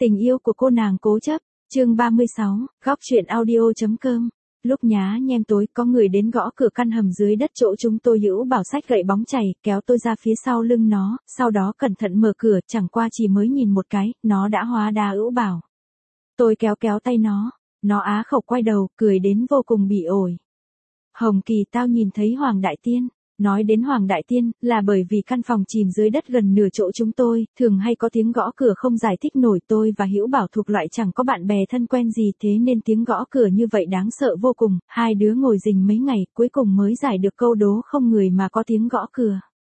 Tình yêu của cô nàng cố chấp, chương 36, góc truyện audio.com. Lúc nhá nhem tối có người đến gõ cửa căn hầm dưới đất chỗ chúng tôi. Hữu Bảo xách gậy bóng chày kéo tôi ra phía sau lưng nó, sau đó cẩn thận mở cửa, chẳng qua chỉ mới nhìn một cái, nó đã hóa đá Hữu Bảo. Tôi kéo tay nó á khẩu quay đầu, cười đến vô cùng bị ổi. Hồng Kỳ, tao nhìn thấy Hoàng Đại Tiên. Nói đến Hoàng Đại Tiên, là bởi vì căn phòng chìm dưới đất gần nửa chỗ chúng tôi, thường hay có tiếng gõ cửa không giải thích nổi. Tôi và Hữu Bảo thuộc loại chẳng có bạn bè thân quen gì, thế nên tiếng gõ cửa như vậy đáng sợ vô cùng. Hai đứa ngồi rình mấy ngày, cuối cùng mới giải được câu đố không người mà có tiếng gõ cửa.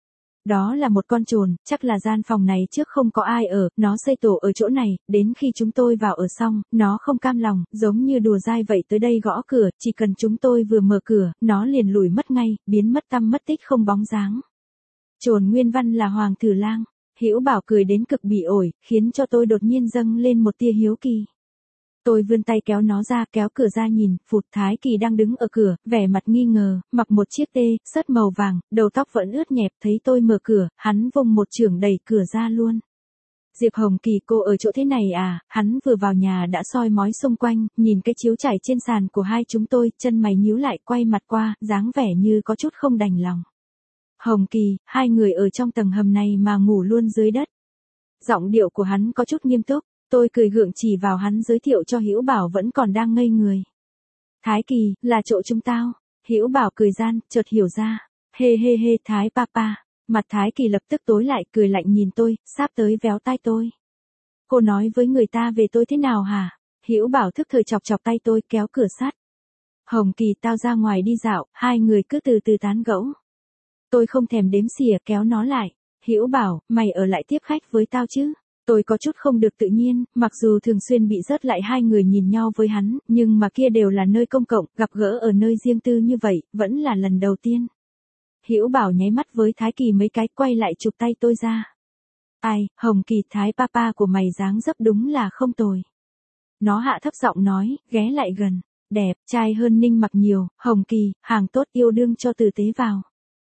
Đó là một con trồn, chắc là gian phòng này trước không có ai ở, nó xây tổ ở chỗ này, đến khi chúng tôi vào ở xong, nó không cam lòng, giống như đùa dai vậy tới đây gõ cửa, chỉ cần chúng tôi vừa mở cửa, nó liền lủi mất ngay, biến mất tăm mất tích không bóng dáng. Trồn nguyên văn là Hoàng Tử Lang. Hữu Bảo cười đến cực bị ổi, khiến cho tôi đột nhiên dâng lên một tia hiếu kỳ. Tôi vươn tay kéo nó ra, kéo cửa ra nhìn, phụt, Thái Kỳ đang đứng ở cửa, vẻ mặt nghi ngờ, mặc một chiếc sớt màu vàng, đầu tóc vẫn ướt nhẹp, thấy tôi mở cửa, hắn vung một chưởng đẩy cửa ra luôn. Diệp Hồng Kỳ, cô ở chỗ thế này à? Hắn vừa vào nhà đã soi mói xung quanh, nhìn cái chiếu trải trên sàn của hai chúng tôi, chân mày nhíu lại, quay mặt qua, dáng vẻ như có chút không đành lòng. Hồng Kỳ, hai người ở trong tầng hầm này mà ngủ luôn dưới đất. Giọng điệu của hắn có chút nghiêm túc. Tôi cười gượng chỉ vào hắn giới thiệu cho Hữu Bảo vẫn còn đang ngây người. Thái Kỳ, là chỗ chúng tao. Hữu Bảo cười gian, chợt hiểu ra. Hê, Thái Papa. Mặt Thái Kỳ lập tức tối lại, cười lạnh nhìn tôi, sáp tới véo tai tôi. Cô nói với người ta về tôi thế nào hả? Hữu Bảo thức thời chọc tay tôi, kéo cửa sát. Hồng Kỳ, tao ra ngoài đi dạo, hai người cứ từ từ tán gẫu. Tôi không thèm đếm xỉa, kéo nó lại. Hữu Bảo, mày ở lại tiếp khách với tao chứ? Tôi có chút không được tự nhiên, mặc dù thường xuyên bị rớt lại hai người nhìn nhau với hắn, nhưng mà kia đều là nơi công cộng, gặp gỡ ở nơi riêng tư như vậy, vẫn là lần đầu tiên. Hữu Bảo nháy mắt với Thái Kỳ mấy cái, quay lại chụp tay tôi ra. Ai, Hồng Kỳ, Thái Papa của mày dáng dấp đúng là không tồi. Nó hạ thấp giọng nói, ghé lại gần, đẹp, trai hơn Ninh Mặc nhiều. Hồng Kỳ, hàng tốt, yêu đương cho tử tế vào.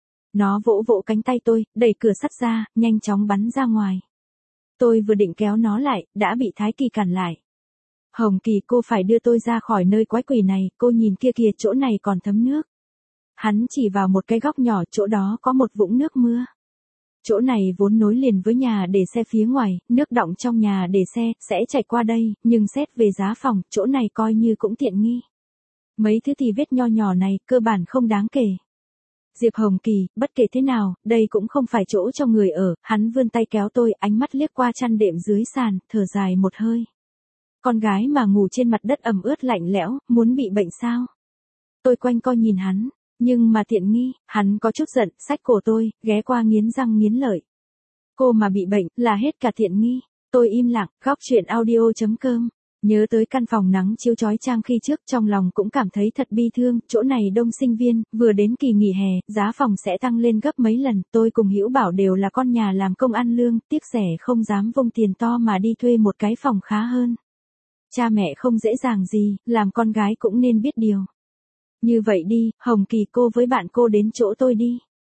Nó vỗ cánh tay tôi, đẩy cửa sắt ra, nhanh chóng bắn ra ngoài. Tôi vừa định kéo nó lại, đã bị Thái Kỳ cản lại. Hồng Kỳ, cô phải đưa tôi ra khỏi nơi quái quỷ này, cô nhìn kia kìa, chỗ này còn thấm nước. Hắn chỉ vào một cái góc nhỏ, chỗ đó có một vũng nước mưa. Chỗ này vốn nối liền với nhà để xe phía ngoài, nước đọng trong nhà để xe, sẽ chảy qua đây, nhưng xét về giá phòng, chỗ này coi như cũng tiện nghi. Mấy thứ thì vết nho nhỏ này, cơ bản không đáng kể. Diệp Hồng Kỳ, bất kể thế nào, đây cũng không phải chỗ cho người ở. Hắn vươn tay kéo tôi, ánh mắt liếc qua chăn đệm dưới sàn, thở dài một hơi. Con gái mà ngủ trên mặt đất ẩm ướt lạnh lẽo, muốn bị bệnh sao? Tôi quanh co nhìn hắn, nhưng mà tiện nghi. Hắn có chút giận, xách cổ tôi, ghé qua nghiến răng nghiến lợi. Cô mà bị bệnh, là hết cả tiện nghi. Tôi im lặng, góc truyện audio.com. Nhớ tới căn phòng nắng chiếu chói chang khi trước, trong lòng cũng cảm thấy thật bi thương. Chỗ này đông sinh viên, vừa đến kỳ nghỉ hè, giá phòng sẽ tăng lên gấp mấy lần. Tôi cùng Hữu Bảo đều là con nhà làm công ăn lương, tiếc rẻ không dám vung tiền to mà đi thuê một cái phòng khá hơn. Cha mẹ không dễ dàng gì, làm con gái cũng nên biết điều. Như vậy đi, Hồng Kỳ, cô với bạn cô đến chỗ tôi đi.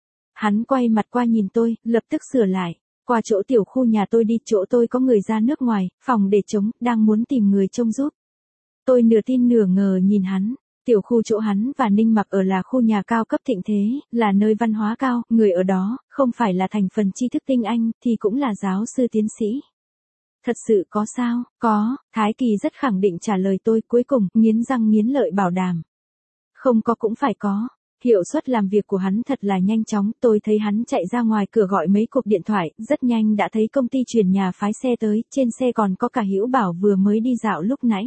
Hắn quay mặt qua nhìn tôi, lập tức sửa lại. Qua chỗ tiểu khu nhà tôi đi, chỗ tôi có người ra nước ngoài, phòng để trống, đang muốn tìm người trông giúp. Tôi nửa tin nửa ngờ nhìn hắn. Tiểu khu chỗ hắn và Ninh Mặc ở là khu nhà cao cấp thịnh thế, là nơi văn hóa cao, người ở đó, không phải là thành phần tri thức tinh anh, thì cũng là giáo sư tiến sĩ. Thật sự có sao? Có, Thái Kỳ rất khẳng định trả lời tôi, cuối cùng, nghiến răng nghiến lợi bảo đảm. Không có cũng phải có. Hiệu suất làm việc của hắn thật là nhanh chóng, tôi thấy hắn chạy ra ngoài cửa gọi mấy cuộc điện thoại, rất nhanh đã thấy công ty chuyển nhà phái xe tới, trên xe còn có cả Hữu Bảo vừa mới đi dạo lúc nãy.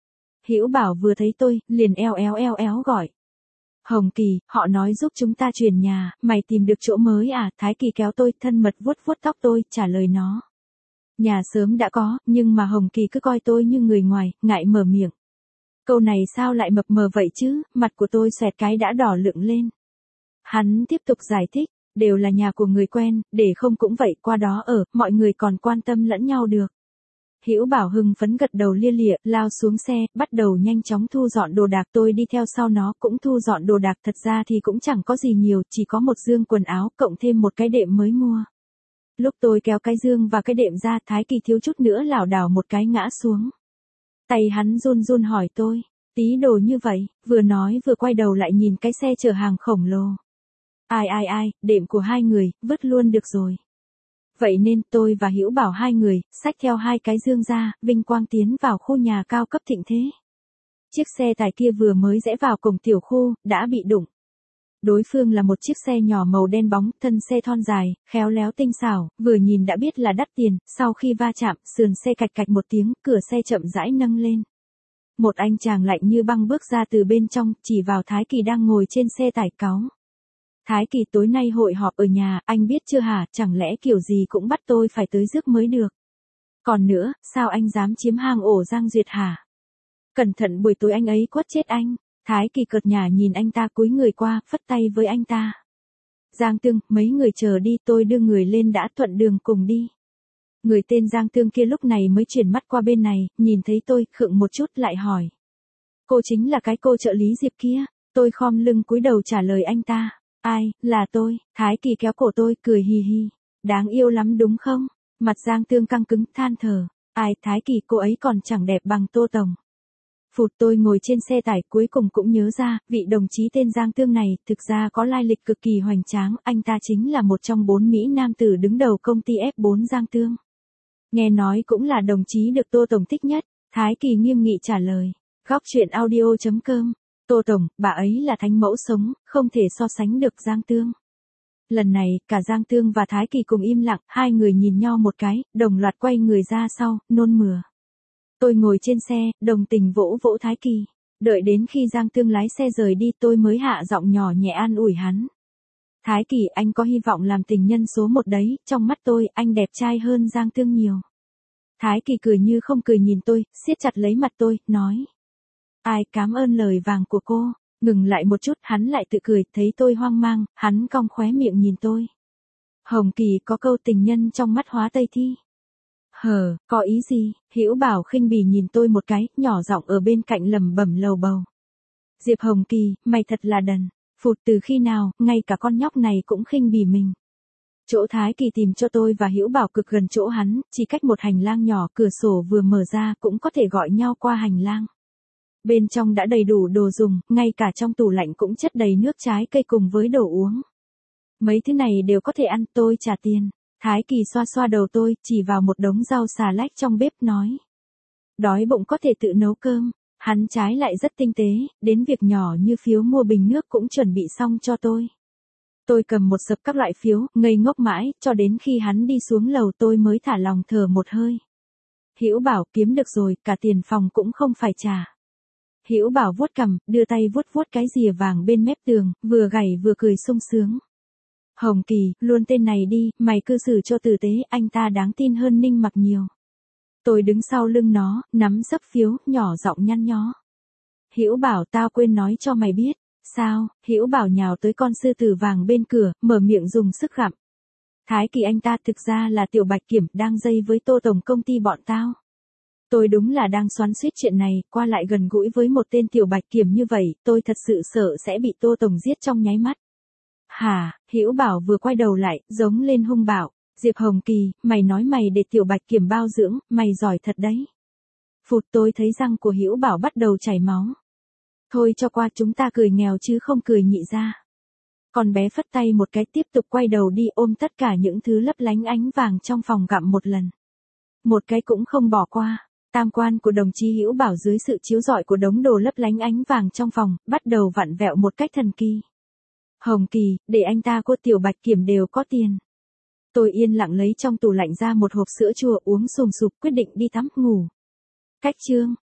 Hữu Bảo vừa thấy tôi, liền eo gọi. Hồng Kỳ, họ nói giúp chúng ta chuyển nhà, mày tìm được chỗ mới à? Thái Kỳ kéo tôi, thân mật vuốt tóc tôi, trả lời nó. Nhà sớm đã có, nhưng mà Hồng Kỳ cứ coi tôi như người ngoài, ngại mở miệng. Câu này sao lại mập mờ vậy chứ, mặt của tôi xoẹt cái đã đỏ lựng lên. Hắn tiếp tục giải thích, đều là nhà của người quen, để không cũng vậy, qua đó ở, mọi người còn quan tâm lẫn nhau được. Hữu Bảo hưng phấn gật đầu lia lịa, lao xuống xe, bắt đầu nhanh chóng thu dọn đồ đạc. Tôi đi theo sau nó, cũng thu dọn đồ đạc. Thật ra thì cũng chẳng có gì nhiều, chỉ có một dương quần áo, cộng thêm một cái đệm mới mua. Lúc tôi kéo cái dương và cái đệm ra, Thái Kỳ thiếu chút nữa lảo đảo một cái ngã xuống. Tay hắn run run hỏi tôi, tí đồ như vậy, vừa nói vừa quay đầu lại nhìn cái xe chở hàng khổng lồ. Ai, đệm của hai người, vứt luôn được rồi. Vậy nên tôi và Hữu Bảo hai người, xách theo hai cái dương ra, vinh quang tiến vào khu nhà cao cấp thịnh thế. Chiếc xe tải kia vừa mới rẽ vào cổng tiểu khu, đã bị đụng. Đối phương là một chiếc xe nhỏ màu đen bóng, thân xe thon dài, khéo léo tinh xảo, vừa nhìn đã biết là đắt tiền, sau khi va chạm, sườn xe cạch cạch một tiếng, cửa xe chậm rãi nâng lên. Một anh chàng lạnh như băng bước ra từ bên trong, chỉ vào Thái Kỳ đang ngồi trên xe tải cáu. Thái Kỳ tối nay hội họp ở nhà, anh biết chưa hả, chẳng lẽ kiểu gì cũng bắt tôi phải tới rước mới được. Còn nữa, sao anh dám chiếm hang ổ Giang Duyệt hả? Cẩn thận buổi tối anh ấy quất chết anh. Thái Kỳ cợt nhả nhìn anh ta cúi người qua, phất tay với anh ta. Giang Tương, mấy người chờ đi, tôi đưa người lên đã, thuận đường cùng đi. Người tên Giang Tương kia lúc này mới chuyển mắt qua bên này, nhìn thấy tôi, khựng một chút lại hỏi. Cô chính là cái cô trợ lý Diệp kia. Tôi khom lưng cúi đầu trả lời anh ta. Ai, là tôi. Thái Kỳ kéo cổ tôi, cười hì hì. Đáng yêu lắm đúng không? Mặt Giang Tương căng cứng, than thở. Ai, Thái Kỳ, cô ấy còn chẳng đẹp bằng Tô Tổng. Phụt, tôi ngồi trên xe tải cuối cùng cũng nhớ ra, vị đồng chí tên Giang Tương này, thực ra có lai lịch cực kỳ hoành tráng, anh ta chính là một trong 4 Mỹ nam tử đứng đầu công ty F4 Giang Tương. Nghe nói cũng là đồng chí được Tô Tổng thích nhất, Thái Kỳ nghiêm nghị trả lời. Góc truyện audio.com, Tô Tổng, bà ấy là thánh mẫu sống, không thể so sánh được Giang Tương. Lần này, cả Giang Tương và Thái Kỳ cùng im lặng, hai người nhìn nhau một cái, đồng loạt quay người ra sau, nôn mửa. Tôi ngồi trên xe, đồng tình vỗ vỗ Thái Kỳ. Đợi đến khi Giang Tương lái xe rời đi tôi mới hạ giọng nhỏ nhẹ an ủi hắn. Thái Kỳ, anh có hy vọng làm tình nhân số 1 đấy, trong mắt tôi, anh đẹp trai hơn Giang Tương nhiều. Thái Kỳ cười như không cười nhìn tôi, siết chặt lấy mặt tôi, nói. Ai, cảm ơn lời vàng của cô. Ngừng lại một chút, hắn lại tự cười, thấy tôi hoang mang, hắn cong khóe miệng nhìn tôi. Hồng Kỳ có câu tình nhân trong mắt hóa Tây Thi. Hờ, có ý gì? Hữu Bảo khinh bỉ nhìn tôi một cái, nhỏ giọng ở bên cạnh lẩm bẩm lầu bầu. Diệp Hồng Kỳ, mày thật là đần. Phụt, từ khi nào, ngay cả con nhóc này cũng khinh bỉ mình. Chỗ Thái Kỳ tìm cho tôi và Hữu Bảo cực gần chỗ hắn, chỉ cách một hành lang nhỏ, cửa sổ vừa mở ra cũng có thể gọi nhau qua hành lang. Bên trong đã đầy đủ đồ dùng, ngay cả trong tủ lạnh cũng chất đầy nước trái cây cùng với đồ uống. Mấy thứ này đều có thể ăn, tôi trả tiền. Thái Kỳ xoa xoa đầu tôi, chỉ vào một đống rau xà lách trong bếp nói. Đói bụng có thể tự nấu cơm. Hắn trái lại rất tinh tế, đến việc nhỏ như phiếu mua bình nước cũng chuẩn bị xong cho tôi. Tôi cầm một sập các loại phiếu, ngây ngốc mãi, cho đến khi hắn đi xuống lầu tôi mới thả lòng thở một hơi. Hữu Bảo, kiếm được rồi, cả tiền phòng cũng không phải trả. Hữu Bảo vuốt cằm, đưa tay vuốt vuốt cái rìa vàng bên mép tường, vừa gảy vừa cười sung sướng. Hồng Kỳ, luôn tên này đi, mày cư xử cho tử tế, anh ta đáng tin hơn Ninh Mặc nhiều. Tôi đứng sau lưng nó, nắm sấp phiếu, nhỏ giọng nhăn nhó. Hữu Bảo, tao quên nói cho mày biết. Sao? Hữu Bảo nhào tới con sư tử vàng bên cửa, mở miệng dùng sức gặm. Thái Kỳ, anh ta thực ra là Tiểu Bạch Kiểm, đang dây với Tô Tổng công ty bọn tao. Tôi đúng là đang xoắn xuýt chuyện này, qua lại gần gũi với một tên Tiểu Bạch Kiểm như vậy, tôi thật sự sợ sẽ bị Tô Tổng giết trong nháy mắt. Hả? Hữu Bảo vừa quay đầu lại, giống lên hung bạo. Diệp Hồng Kỳ, mày nói mày để Tiểu Bạch Kiểm bao dưỡng, mày giỏi thật đấy. Phụt, tôi thấy răng của Hữu Bảo bắt đầu chảy máu. Thôi cho qua, chúng ta cười nghèo chứ không cười nhị ra. Con bé phất tay một cái, tiếp tục quay đầu đi, ôm tất cả những thứ lấp lánh ánh vàng trong phòng gặm một lần. Một cái cũng không bỏ qua. Tam quan của đồng chí Hữu Bảo dưới sự chiếu rọi của đống đồ lấp lánh ánh vàng trong phòng, bắt đầu vặn vẹo một cách thần kỳ. Hồng Kỳ, để anh ta của Tiểu Bạch Kiểm đều có tiền. Tôi yên lặng lấy trong tủ lạnh ra một hộp sữa chua, uống sùng sục, quyết định đi tắm ngủ. Cách chương.